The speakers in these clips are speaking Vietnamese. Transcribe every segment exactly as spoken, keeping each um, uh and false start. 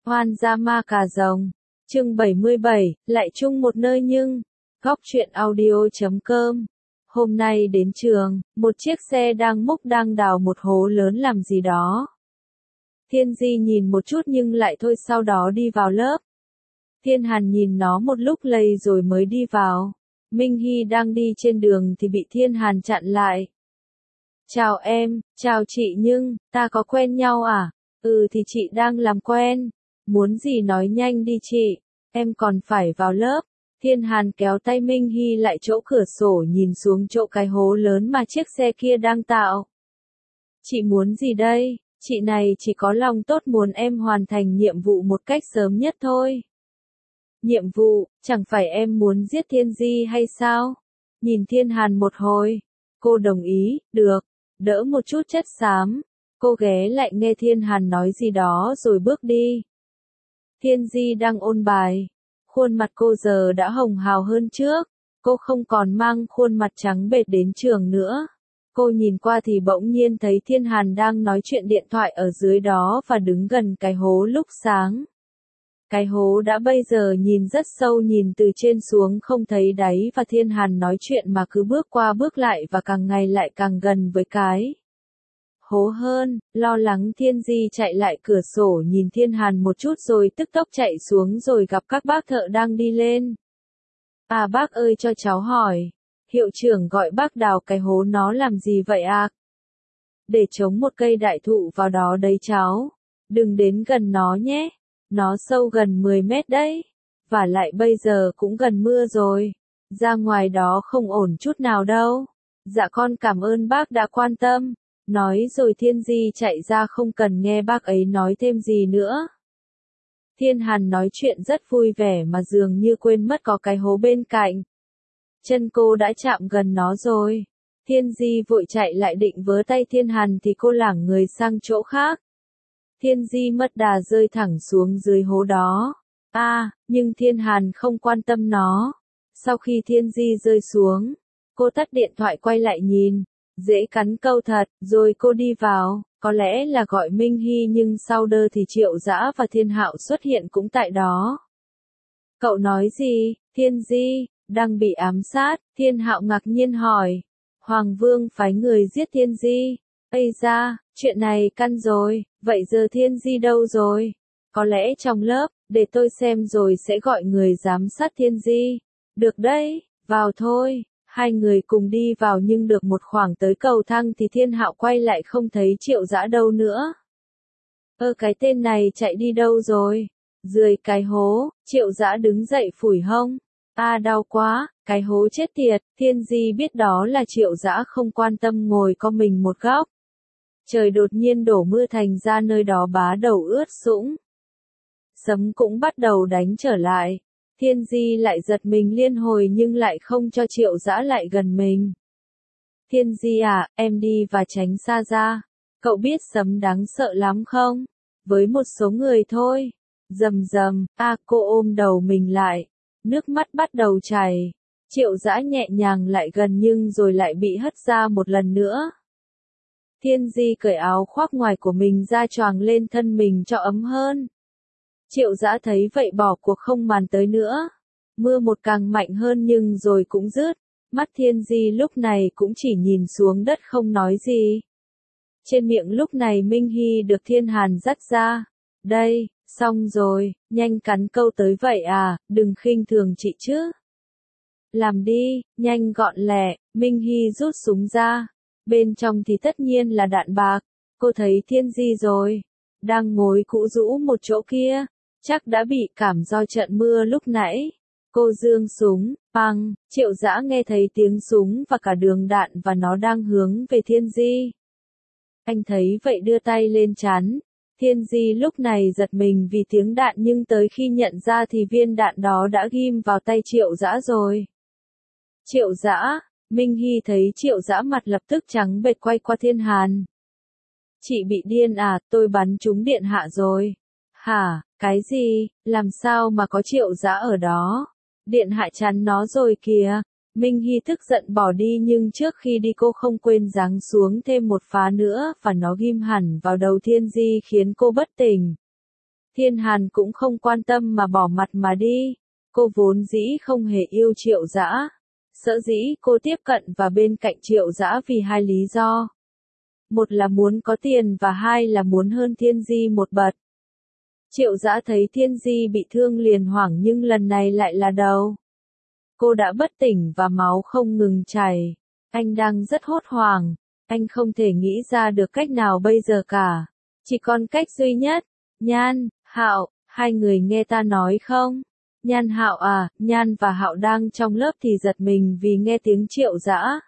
Hoan gia ma cà rồng. Chương bảy mươi bảy, lại chung một nơi nhưng. Góc truyện audio chấm com. Hôm nay đến trường, một chiếc xe đang múc đang đào một hố lớn làm gì đó. Thiên Di nhìn một chút nhưng lại thôi, sau đó đi vào lớp. Thiên Hàn nhìn nó một lúc lây rồi mới đi vào. Minh Hy đang đi trên đường thì bị Thiên Hàn chặn lại. Chào em, chào chị, nhưng, ta có quen nhau à? Ừ thì chị đang làm quen. Muốn gì nói nhanh đi chị, em còn phải vào lớp. Thiên Hàn kéo tay Minh Hy lại chỗ cửa sổ nhìn xuống chỗ cái hố lớn mà chiếc xe kia đang tạo. Chị muốn gì đây? Chị này chỉ có lòng tốt muốn em hoàn thành nhiệm vụ một cách sớm nhất thôi. Nhiệm vụ, chẳng phải em muốn giết Thiên Di hay sao? Nhìn Thiên Hàn một hồi, cô đồng ý, được, đỡ một chút chất xám. Cô ghé lại nghe Thiên Hàn nói gì đó rồi bước đi. Thiên Di đang ôn bài. Khuôn mặt cô giờ đã hồng hào hơn trước. Cô không còn mang khuôn mặt trắng bệch đến trường nữa. Cô nhìn qua thì bỗng nhiên thấy Thiên Hàn đang nói chuyện điện thoại ở dưới đó và đứng gần cái hố lúc sáng. Cái hố đã bây giờ nhìn rất sâu, nhìn từ trên xuống không thấy đáy, và Thiên Hàn nói chuyện mà cứ bước qua bước lại và càng ngày lại càng gần với cái hố hơn. Lo lắng Thiên Di chạy lại cửa sổ nhìn Thiên Hàn một chút rồi tức tốc chạy xuống, rồi gặp các bác thợ đang đi lên. À bác ơi, cho cháu hỏi, hiệu trưởng gọi bác đào cái hố nó làm gì vậy à? Để chống một cây đại thụ vào đó đấy cháu. Đừng đến gần nó nhé. Nó sâu gần mười mét đấy. Và lại bây giờ cũng gần mưa rồi. Ra ngoài đó không ổn chút nào đâu. Dạ con cảm ơn bác đã quan tâm. Nói rồi Thiên Di chạy ra, không cần nghe bác ấy nói thêm gì nữa. Thiên Hàn nói chuyện rất vui vẻ mà dường như quên mất có cái hố bên cạnh. Chân cô đã chạm gần nó rồi. Thiên Di vội chạy lại định vớ tay Thiên Hàn thì cô lảng người sang chỗ khác. Thiên Di mất đà rơi thẳng xuống dưới hố đó. À, nhưng Thiên Hàn không quan tâm nó. Sau khi Thiên Di rơi xuống, cô tắt điện thoại quay lại nhìn. Dễ cắn câu thật, rồi cô đi vào, có lẽ là gọi Minh Hy, nhưng sau đơ thì Triệu Dã và Thiên Hạo xuất hiện cũng tại đó. Cậu nói gì? Thiên Di đang bị ám sát. Thiên Hạo ngạc nhiên hỏi. Hoàng Vương phái người giết Thiên Di. Ây da, chuyện này căn rồi, vậy giờ Thiên Di đâu rồi? Có lẽ trong lớp, để tôi xem rồi sẽ gọi người giám sát Thiên Di. Được đấy, vào thôi. Hai người cùng đi vào, nhưng được một khoảng tới cầu thang thì Thiên Hạo quay lại không thấy Triệu Dã đâu nữa. Ơ cái tên này chạy đi đâu rồi? Dưới cái hố. Triệu Dã đứng dậy phủi hông. À đau quá, cái hố chết tiệt. Thiên Di biết đó là Triệu Dã, không quan tâm, ngồi co mình một góc. Trời đột nhiên đổ mưa, thành ra nơi đó bá đầu ướt sũng. Sấm cũng bắt đầu đánh trở lại. Thiên Di lại giật mình liên hồi nhưng lại không cho Triệu Dã lại gần mình. Thiên Di à, em đi và tránh xa ra. Cậu biết sấm đáng sợ lắm không? Với một số người thôi. Rầm rầm, a cô ôm đầu mình lại. Nước mắt bắt đầu chảy. Triệu Dã nhẹ nhàng lại gần nhưng rồi lại bị hất ra một lần nữa. Thiên Di cởi áo khoác ngoài của mình ra choàng lên thân mình cho ấm hơn. Triệu Dã thấy vậy bỏ cuộc không màn tới nữa. Mưa một càng mạnh hơn nhưng rồi cũng dứt. Mắt Thiên Di lúc này cũng chỉ nhìn xuống đất không nói gì. Trên miệng lúc này Minh Hy được Thiên Hàn dắt ra. Đây, xong rồi, nhanh cắn câu tới vậy à, đừng khinh thường chị chứ. Làm đi, nhanh gọn lẹ. Minh Hy rút súng ra. Bên trong thì tất nhiên là đạn bạc. Cô thấy Thiên Di rồi. Đang ngồi cũ rũ một chỗ kia. Chắc đã bị cảm do trận mưa lúc nãy. Cô giương súng, băng. Triệu Dã nghe thấy tiếng súng và cả đường đạn và nó đang hướng về Thiên Di. Anh thấy vậy đưa tay lên trán. Thiên Di lúc này giật mình vì tiếng đạn, nhưng tới khi nhận ra thì viên đạn đó đã ghim vào tay Triệu Dã rồi. Triệu Dã, Minh Hy thấy Triệu Dã mặt lập tức trắng bệch, quay qua Thiên Hàn. Chị bị điên à, tôi bắn trúng điện hạ rồi. Hả, cái gì, làm sao mà có Triệu Dã ở đó? Điện hạ chắn nó rồi kìa. Minh Hy tức giận bỏ đi, nhưng trước khi đi cô không quên giáng xuống thêm một phá nữa, và nó ghim hẳn vào đầu Thiên Di khiến cô bất tỉnh. Thiên Hàn cũng không quan tâm mà bỏ mặt mà đi. Cô vốn dĩ không hề yêu Triệu Dã. Sở dĩ cô tiếp cận và bên cạnh Triệu Dã vì hai lý do. Một là muốn có tiền và hai là muốn hơn Thiên Di một bậc. Triệu Dã thấy Thiên Di bị thương liền hoảng nhưng lần này lại là đầu. Cô đã bất tỉnh và máu không ngừng chảy. Anh đang rất hốt hoảng. Anh không thể nghĩ ra được cách nào bây giờ cả. Chỉ còn cách duy nhất. Nhan, Hạo, hai người nghe ta nói không? Nhan Hạo à, Nhan và Hạo đang trong lớp thì giật mình vì nghe tiếng Triệu Dã.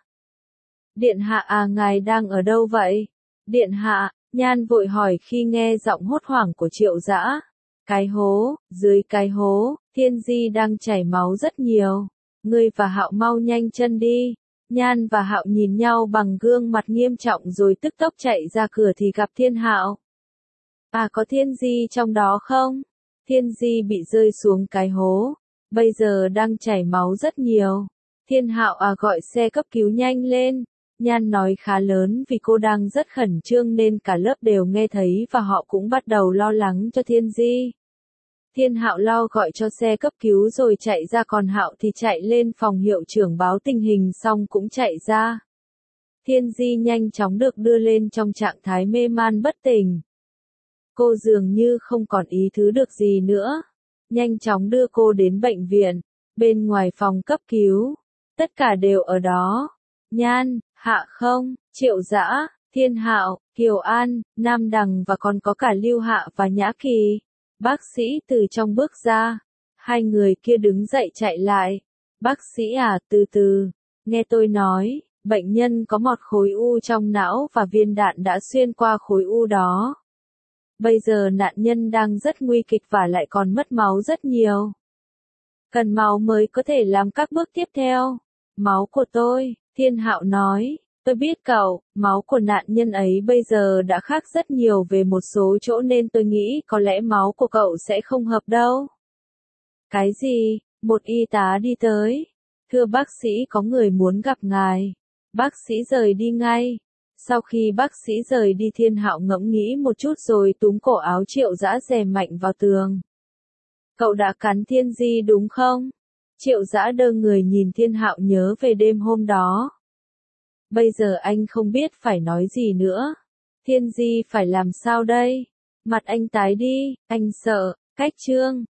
Điện hạ à, ngài đang ở đâu vậy? Điện hạ, Nhan vội hỏi khi nghe giọng hốt hoảng của Triệu Dã. Cái hố, dưới cái hố, Thiên Di đang chảy máu rất nhiều. Ngươi và Hạo mau nhanh chân đi. Nhan và Hạo nhìn nhau bằng gương mặt nghiêm trọng rồi tức tốc chạy ra cửa thì gặp Thiên Hạo. À, có Thiên Di trong đó không? Thiên Di bị rơi xuống cái hố, bây giờ đang chảy máu rất nhiều. Thiên Hạo à, gọi xe cấp cứu nhanh lên. Nhan nói khá lớn vì cô đang rất khẩn trương nên cả lớp đều nghe thấy và họ cũng bắt đầu lo lắng cho Thiên Di. Thiên Hạo lo gọi cho xe cấp cứu rồi chạy ra, còn Hạo thì chạy lên phòng hiệu trưởng báo tình hình xong cũng chạy ra. Thiên Di nhanh chóng được đưa lên trong trạng thái mê man bất tỉnh. Cô dường như không còn ý thứ được gì nữa. Nhanh chóng đưa cô đến bệnh viện. Bên ngoài phòng cấp cứu, tất cả đều ở đó. Nhan, Hạ Không, Triệu Dã, Thiên Hạo, Kiều An, Nam Đằng và còn có cả Lưu Hạ và Nhã Kỳ. Bác sĩ từ trong bước ra. Hai người kia đứng dậy chạy lại. Bác sĩ à, từ từ. Nghe tôi nói, bệnh nhân có một khối u trong não và viên đạn đã xuyên qua khối u đó. Bây giờ nạn nhân đang rất nguy kịch và lại còn mất máu rất nhiều. Cần máu mới có thể làm các bước tiếp theo. Máu của tôi, Thiên Hạo nói. Tôi biết cậu, máu của nạn nhân ấy bây giờ đã khác rất nhiều về một số chỗ nên tôi nghĩ có lẽ máu của cậu sẽ không hợp đâu. Cái gì? Một y tá đi tới. Thưa bác sĩ, có người muốn gặp ngài. Bác sĩ rời đi ngay. Sau khi bác sĩ rời đi, Thiên Hạo ngẫm nghĩ một chút rồi túm cổ áo Triệu Dã dè mạnh vào tường. Cậu đã cắn Thiên Di đúng không? Triệu Dã đơ người nhìn Thiên Hạo nhớ về đêm hôm đó. Bây giờ anh không biết phải nói gì nữa. Thiên Di phải làm sao đây? Mặt anh tái đi, anh sợ, cách trương.